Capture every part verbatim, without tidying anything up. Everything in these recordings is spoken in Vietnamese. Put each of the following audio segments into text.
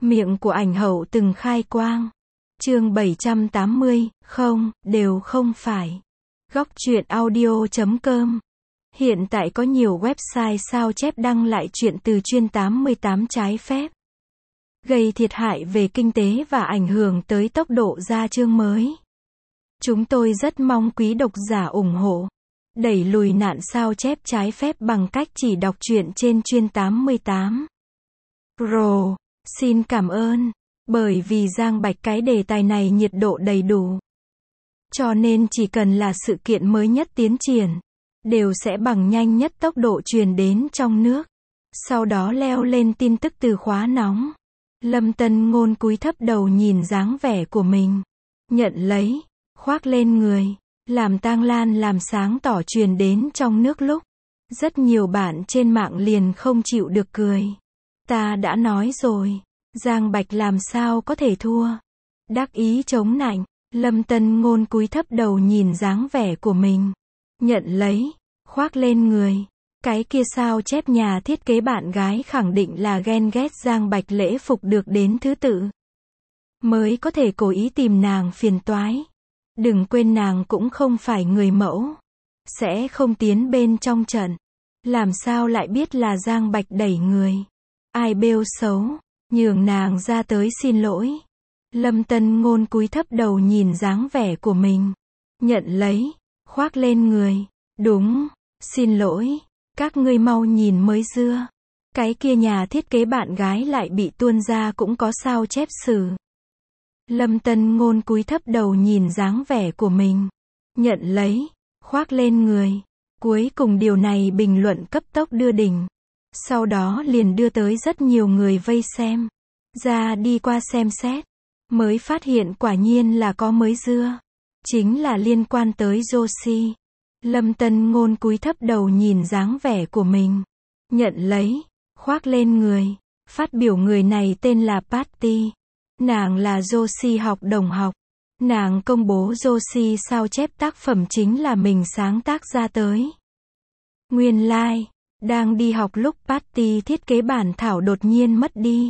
Miệng của ảnh hậu từng khai quang. Chương bảy trăm tám mươi, không, đều không phải. Góc truyện audio chấm com. Hiện tại có nhiều website sao chép đăng lại chuyện từ chuyên tám mươi tám trái phép, gây thiệt hại về kinh tế và ảnh hưởng tới tốc độ ra chương mới. Chúng tôi rất mong quý độc giả ủng hộ, đẩy lùi nạn sao chép trái phép bằng cách chỉ đọc truyện trên chuyên tám mươi tám. Pro, xin cảm ơn, bởi vì Giang Bạch cái đề tài này nhiệt độ đầy đủ. Cho nên chỉ cần là sự kiện mới nhất tiến triển, đều sẽ bằng nhanh nhất tốc độ truyền đến trong nước. Sau đó leo lên tin tức từ khóa nóng. Lâm Tân Ngôn cúi thấp đầu nhìn dáng vẻ của mình. Nhận lấy, khoác lên người, làm tang lan làm sáng tỏ truyền đến trong nước lúc. Rất nhiều bạn trên mạng liền không chịu được cười. Ta đã nói rồi, Giang Bạch làm sao có thể thua. Đắc ý chống nạnh, Lâm Tân Ngôn cúi thấp đầu nhìn dáng vẻ của mình. Nhận lấy, khoác lên người. Cái kia sao chép nhà thiết kế bạn gái khẳng định là ghen ghét Giang Bạch lễ phục được đến thứ tự, mới có thể cố ý tìm nàng phiền toái. Đừng quên nàng cũng không phải người mẫu, sẽ không tiến bên trong trận. Làm sao lại biết là Giang Bạch đẩy người. Ai bêu xấu, nhường nàng ra tới xin lỗi. Lâm Tân Ngôn cúi thấp đầu nhìn dáng vẻ của mình. Nhận lấy, khoác lên người. Đúng, xin lỗi. Các ngươi mau nhìn mới dưa. Cái kia nhà thiết kế bạn gái lại bị tuôn ra cũng có sao chép xử. Lâm Tân Ngôn cúi thấp đầu nhìn dáng vẻ của mình. Nhận lấy, khoác lên người. Cuối cùng điều này bình luận cấp tốc đưa đỉnh. Sau đó liền đưa tới rất nhiều người vây xem. Ra đi qua xem xét, mới phát hiện quả nhiên là có mới dưa. Chính là liên quan tới Josie. Lâm Tân Ngôn cúi thấp đầu nhìn dáng vẻ của mình. Nhận lấy, khoác lên người. Phát biểu người này tên là Patty. Nàng là Josie học đồng học. Nàng công bố Josie sao chép tác phẩm chính là mình sáng tác ra tới. Nguyên lai, like, đang đi học lúc Patty thiết kế bản thảo đột nhiên mất đi.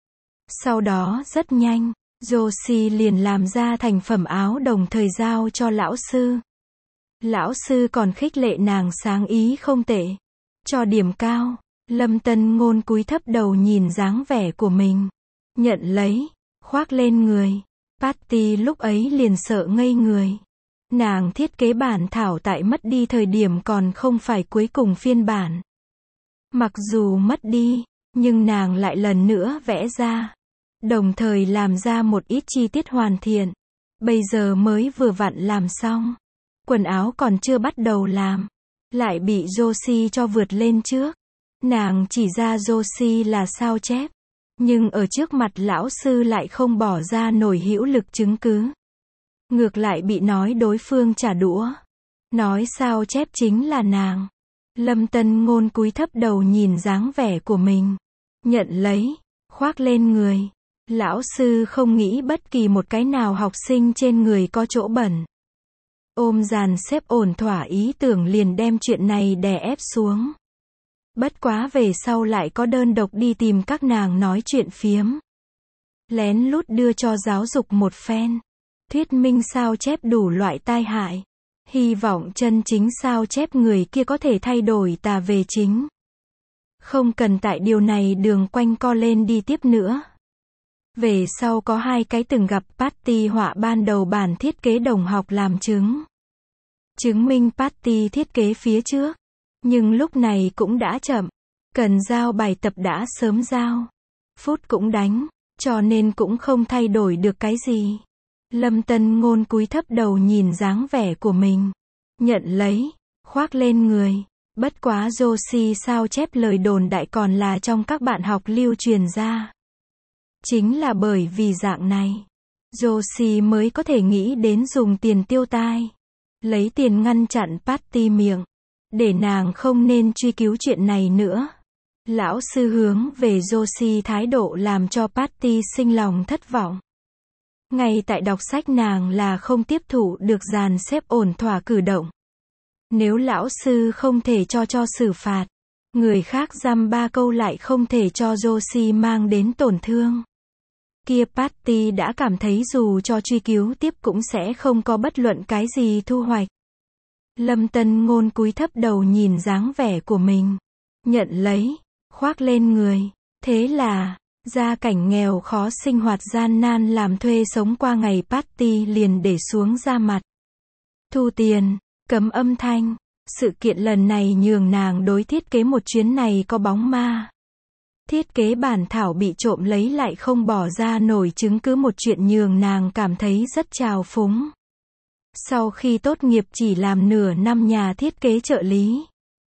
Sau đó rất nhanh, Josie liền làm ra thành phẩm áo đồng thời giao cho lão sư. Lão sư còn khích lệ nàng sáng ý không tệ, cho điểm cao. Lâm Tân Ngôn cúi thấp đầu nhìn dáng vẻ của mình. Nhận lấy, khoác lên người. Patty lúc ấy liền sợ ngây người. Nàng thiết kế bản thảo tại mất đi thời điểm còn không phải cuối cùng phiên bản. Mặc dù mất đi, nhưng nàng lại lần nữa vẽ ra. Đồng thời làm ra một ít chi tiết hoàn thiện. Bây giờ mới vừa vặn làm xong. Quần áo còn chưa bắt đầu làm, lại bị Josie cho vượt lên trước. Nàng chỉ ra Josie là sao chép, nhưng ở trước mặt lão sư lại không bỏ ra nổi hữu lực chứng cứ. Ngược lại bị nói đối phương trả đũa. Nói sao chép chính là nàng. Lâm Tân Ngôn cúi thấp đầu nhìn dáng vẻ của mình. Nhận lấy, khoác lên người. Lão sư không nghĩ bất kỳ một cái nào học sinh trên người có chỗ bẩn. Ôm dàn xếp ổn thỏa ý tưởng liền đem chuyện này đè ép xuống. Bất quá về sau lại có đơn độc đi tìm các nàng nói chuyện phiếm. Lén lút đưa cho giáo dục một phen. Thuyết minh sao chép đủ loại tai hại. Hy vọng chân chính sao chép người kia có thể thay đổi tà về chính. Không cần tại điều này đường quanh co lên đi tiếp nữa. Về sau có hai cái từng gặp Patty họa ban đầu bản thiết kế đồng học làm chứng. Chứng minh Patty thiết kế phía trước. Nhưng lúc này cũng đã chậm. Cần giao bài tập đã sớm giao. Phút cũng đánh. Cho nên cũng không thay đổi được cái gì. Lâm Tân Ngôn cúi thấp đầu nhìn dáng vẻ của mình. Nhận lấy, khoác lên người. Bất quá Josie sao chép lời đồn đại còn là trong các bạn học lưu truyền ra. Chính là bởi vì dạng này, Josie mới có thể nghĩ đến dùng tiền tiêu tai. Lấy tiền ngăn chặn Patty miệng. Để nàng không nên truy cứu chuyện này nữa. Lão sư hướng về Josie thái độ làm cho Patty sinh lòng thất vọng. Ngay tại đọc sách nàng là không tiếp thụ được dàn xếp ổn thỏa cử động. Nếu lão sư không thể cho cho xử phạt, người khác dăm ba câu lại không thể cho Josie mang đến tổn thương. kia Patty đã cảm thấy dù cho truy cứu tiếp cũng sẽ không có bất luận cái gì thu hoạch. Lâm Tân Ngôn cúi thấp đầu nhìn dáng vẻ của mình. Nhận lấy, khoác lên người. Thế là, gia cảnh nghèo khó sinh hoạt gian nan làm thuê sống qua ngày Patty liền để xuống ra mặt. Thu tiền, cấm âm thanh. Sự kiện lần này nhường nàng đối thiết kế một chuyến này có bóng ma. Thiết kế bản thảo bị trộm lấy lại không bỏ ra nổi chứng cứ một chuyện nhường nàng cảm thấy rất trào phúng. Sau khi tốt nghiệp chỉ làm nửa năm nhà thiết kế trợ lý.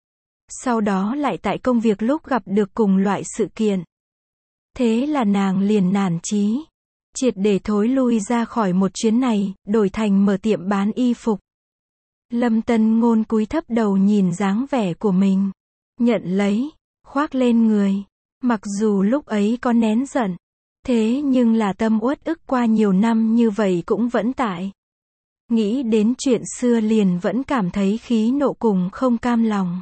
Sau đó lại tại công việc lúc gặp được cùng loại sự kiện. Thế là nàng liền nản chí. Triệt để thối lui ra khỏi một chuyến này, đổi thành mở tiệm bán y phục. Lâm Tân Ngôn cúi thấp đầu nhìn dáng vẻ của mình. Nhận lấy, khoác lên người. Mặc dù lúc ấy có nén giận. Thế nhưng là tâm uất ức qua nhiều năm như vậy cũng vẫn tại. Nghĩ đến chuyện xưa liền vẫn cảm thấy khí nộ cùng không cam lòng.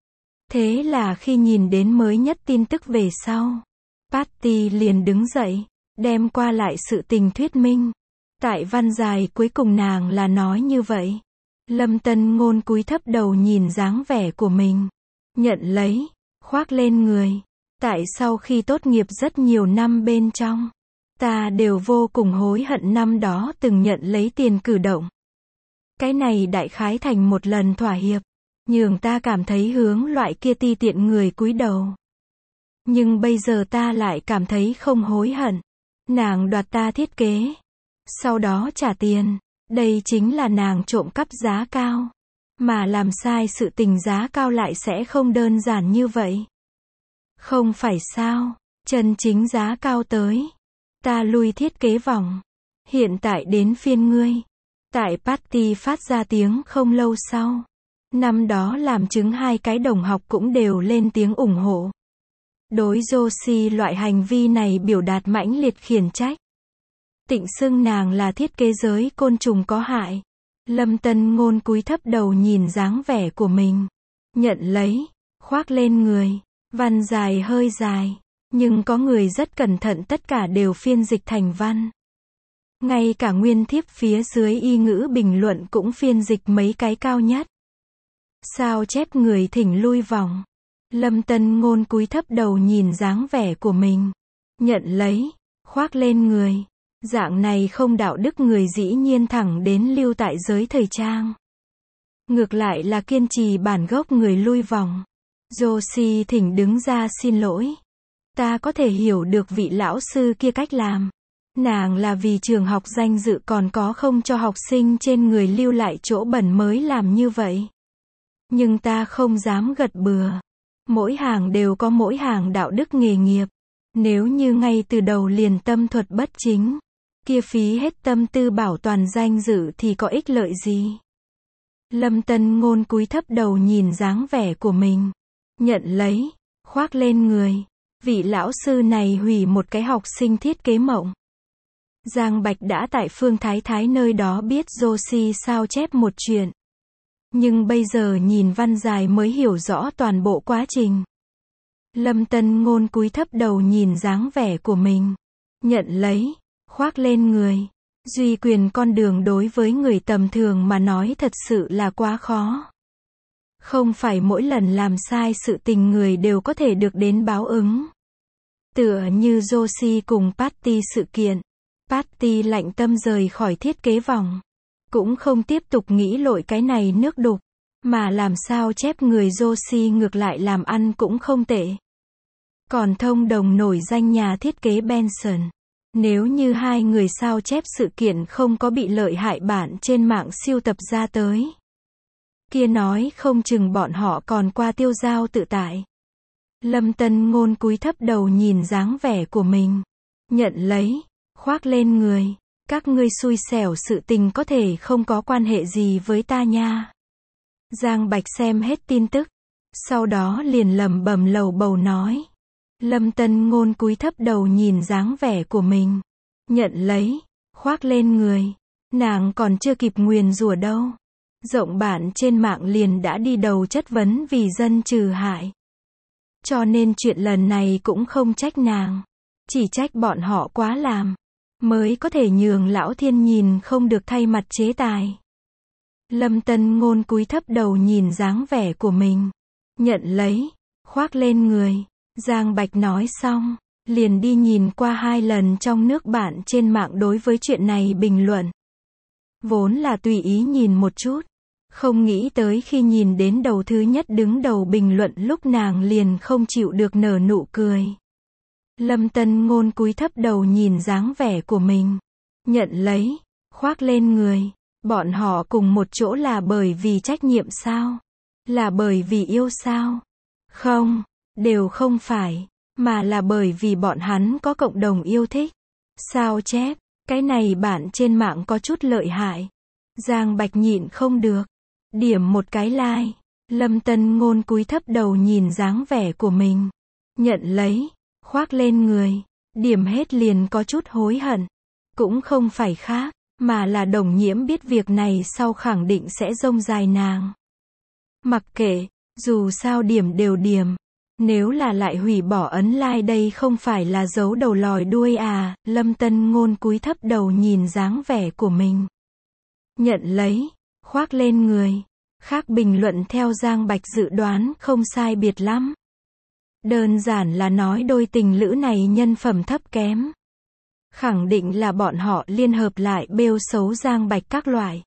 Thế là khi nhìn đến mới nhất tin tức về sau, Patty liền đứng dậy, đem qua lại sự tình thuyết minh. Tại văn dài cuối cùng nàng là nói như vậy. Lâm Tân Ngôn cúi thấp đầu nhìn dáng vẻ của mình. Nhận lấy, khoác lên người. Tại sau khi tốt nghiệp rất nhiều năm bên trong, ta đều vô cùng hối hận năm đó từng nhận lấy tiền cử động. Cái này đại khái thành một lần thỏa hiệp, nhường ta cảm thấy hướng loại kia ti tiện người cúi đầu. Nhưng bây giờ ta lại cảm thấy không hối hận. Nàng đoạt ta thiết kế, sau đó trả tiền. Đây chính là nàng trộm cắp giá cao. Mà làm sai sự tình giá cao lại sẽ không đơn giản như vậy. Không phải sao, chân chính giá cao tới. Ta lui thiết kế vòng. Hiện tại đến phiên ngươi. Tại Patty phát ra tiếng không lâu sau. Năm đó làm chứng hai cái đồng học cũng đều lên tiếng ủng hộ. Đối Josie loại hành vi này biểu đạt mãnh liệt khiển trách. Tịnh xưng nàng là thiết kế giới côn trùng có hại. Lâm Tân Ngôn cúi thấp đầu nhìn dáng vẻ của mình. Nhận lấy, khoác lên người. Văn dài hơi dài. Nhưng có người rất cẩn thận tất cả đều phiên dịch thành văn. Ngay cả nguyên thiếp phía dưới y ngữ bình luận cũng phiên dịch mấy cái cao nhất. Sao chép người thỉnh lui vòng. Lâm Tân Ngôn cúi thấp đầu nhìn dáng vẻ của mình. Nhận lấy, khoác lên người. Dạng này không đạo đức người dĩ nhiên thẳng đến lưu tại giới thời trang. Ngược lại là kiên trì bản gốc người lui vòng. Josie thỉnh đứng ra xin lỗi. Ta có thể hiểu được vị lão sư kia cách làm. Nàng là vì trường học danh dự còn có không cho học sinh trên người lưu lại chỗ bẩn mới làm như vậy. Nhưng ta không dám gật bừa. Mỗi hàng đều có mỗi hàng đạo đức nghề nghiệp. Nếu như ngay từ đầu liền tâm thuật bất chính, kia phí hết tâm tư bảo toàn danh dự thì có ích lợi gì? Lâm Tân Ngôn cúi thấp đầu nhìn dáng vẻ của mình. Nhận lấy, khoác lên người. Vị lão sư này hủy một cái học sinh thiết kế mộng. Giang Bạch đã tại Phương Thái Thái nơi đó biết Josie sao chép một chuyện. Nhưng bây giờ nhìn văn dài mới hiểu rõ toàn bộ quá trình. Lâm Tân Ngôn cúi thấp đầu nhìn dáng vẻ của mình. Nhận lấy, khoác lên người. Duy quyền con đường đối với người tầm thường mà nói thật sự là quá khó. Không phải mỗi lần làm sai sự tình người đều có thể được đến báo ứng. Tựa như Josie cùng Patty sự kiện. Patty lạnh tâm rời khỏi thiết kế vòng. Cũng không tiếp tục nghĩ lội cái này nước đục. Mà làm sao chép người Josie ngược lại làm ăn cũng không tệ. Còn thông đồng nổi danh nhà thiết kế Benson. Nếu như hai người sao chép sự kiện không có bị lợi hại bản trên mạng siêu tập ra tới. Kia nói không chừng bọn họ còn qua tiêu dao tự tại. Lâm Tân Ngôn cúi thấp đầu nhìn dáng vẻ của mình. Nhận lấy, khoác lên người. Các ngươi xui xẻo sự tình có thể không có quan hệ gì với ta nha. Giang Bạch xem hết tin tức. Sau đó liền lẩm bẩm lầu bầu nói. Lâm Tân Ngôn cúi thấp đầu nhìn dáng vẻ của mình. Nhận lấy, khoác lên người. Nàng còn chưa kịp nguyền rủa đâu. Rộng bản trên mạng liền đã đi đầu chất vấn vì dân trừ hại. Cho nên chuyện lần này cũng không trách nàng. Chỉ trách bọn họ quá làm, mới có thể nhường lão thiên nhìn không được thay mặt chế tài. Lâm Tân Ngôn cúi thấp đầu nhìn dáng vẻ của mình. Nhận lấy, khoác lên người. Giang Bạch nói xong, liền đi nhìn qua hai lần trong nước bạn trên mạng đối với chuyện này bình luận. Vốn là tùy ý nhìn một chút, không nghĩ tới khi nhìn đến đầu thứ nhất đứng đầu bình luận lúc nàng liền không chịu được nở nụ cười. Lâm Tân Ngôn cúi thấp đầu nhìn dáng vẻ của mình. Nhận lấy, khoác lên người. Bọn họ cùng một chỗ là bởi vì trách nhiệm sao? Là bởi vì yêu sao? Không, đều không phải, mà là bởi vì bọn hắn có cộng đồng yêu thích. Sao chép, cái này bạn trên mạng có chút lợi hại. Giang Bạch nhịn không được. Điểm một cái like. Lâm Tân Ngôn cúi thấp đầu nhìn dáng vẻ của mình. Nhận lấy, khoác lên người. Điểm hết liền có chút hối hận. Cũng không phải khác, mà là Đồng Nhiễm biết việc này sau khẳng định sẽ rông dài nàng. Mặc kệ, dù sao điểm đều điểm. Nếu là lại hủy bỏ ấn like đây không phải là giấu đầu lòi đuôi à? Lâm Tân Ngôn cúi thấp đầu nhìn dáng vẻ của mình. Nhận lấy, khoác lên người. Khác bình luận theo Giang Bạch dự đoán không sai biệt lắm. Đơn giản là nói đôi tình lữ này nhân phẩm thấp kém. Khẳng định là bọn họ liên hợp lại bêu xấu Giang Bạch các loại.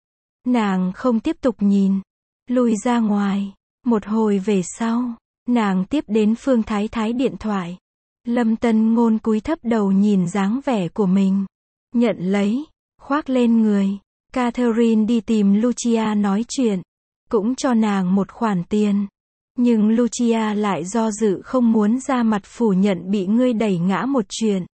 Nàng không tiếp tục nhìn, lui ra ngoài. Một hồi về sau, nàng tiếp đến Phương Thái Thái điện thoại. Lâm Tân Ngôn cúi thấp đầu nhìn dáng vẻ của mình. Nhận lấy, khoác lên người. Catherine đi tìm Lucia nói chuyện, cũng cho nàng một khoản tiền. Nhưng Lucia lại do dự không muốn ra mặt phủ nhận bị ngươi đẩy ngã một chuyện.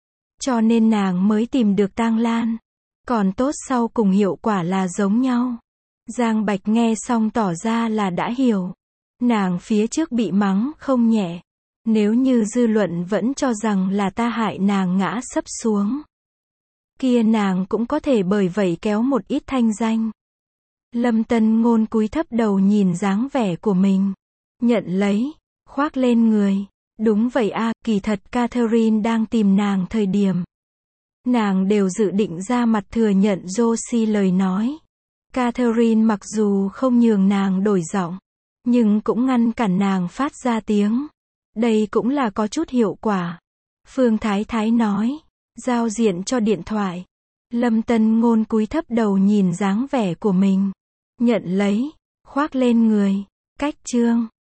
Cho nên nàng mới tìm được Tang Lan. Còn tốt sau cùng hiệu quả là giống nhau. Giang Bạch nghe xong tỏ ra là đã hiểu. Nàng phía trước bị mắng không nhẹ. Nếu như dư luận vẫn cho rằng là ta hại nàng ngã sấp xuống, kia nàng cũng có thể bởi vậy kéo một ít thanh danh. Lâm Tân Ngôn cúi thấp đầu nhìn dáng vẻ của mình. Nhận lấy, khoác lên người. Đúng vậy a, à, kỳ thật Catherine đang tìm nàng thời điểm. Nàng đều dự định ra mặt thừa nhận Josie lời nói. Catherine mặc dù không nhường nàng đổi giọng, nhưng cũng ngăn cản nàng phát ra tiếng. Đây cũng là có chút hiệu quả. Phương Thái Thái nói, giao diện cho điện thoại. Lâm Tân Ngôn cúi thấp đầu nhìn dáng vẻ của mình. Nhận lấy, khoác lên người. Cách chương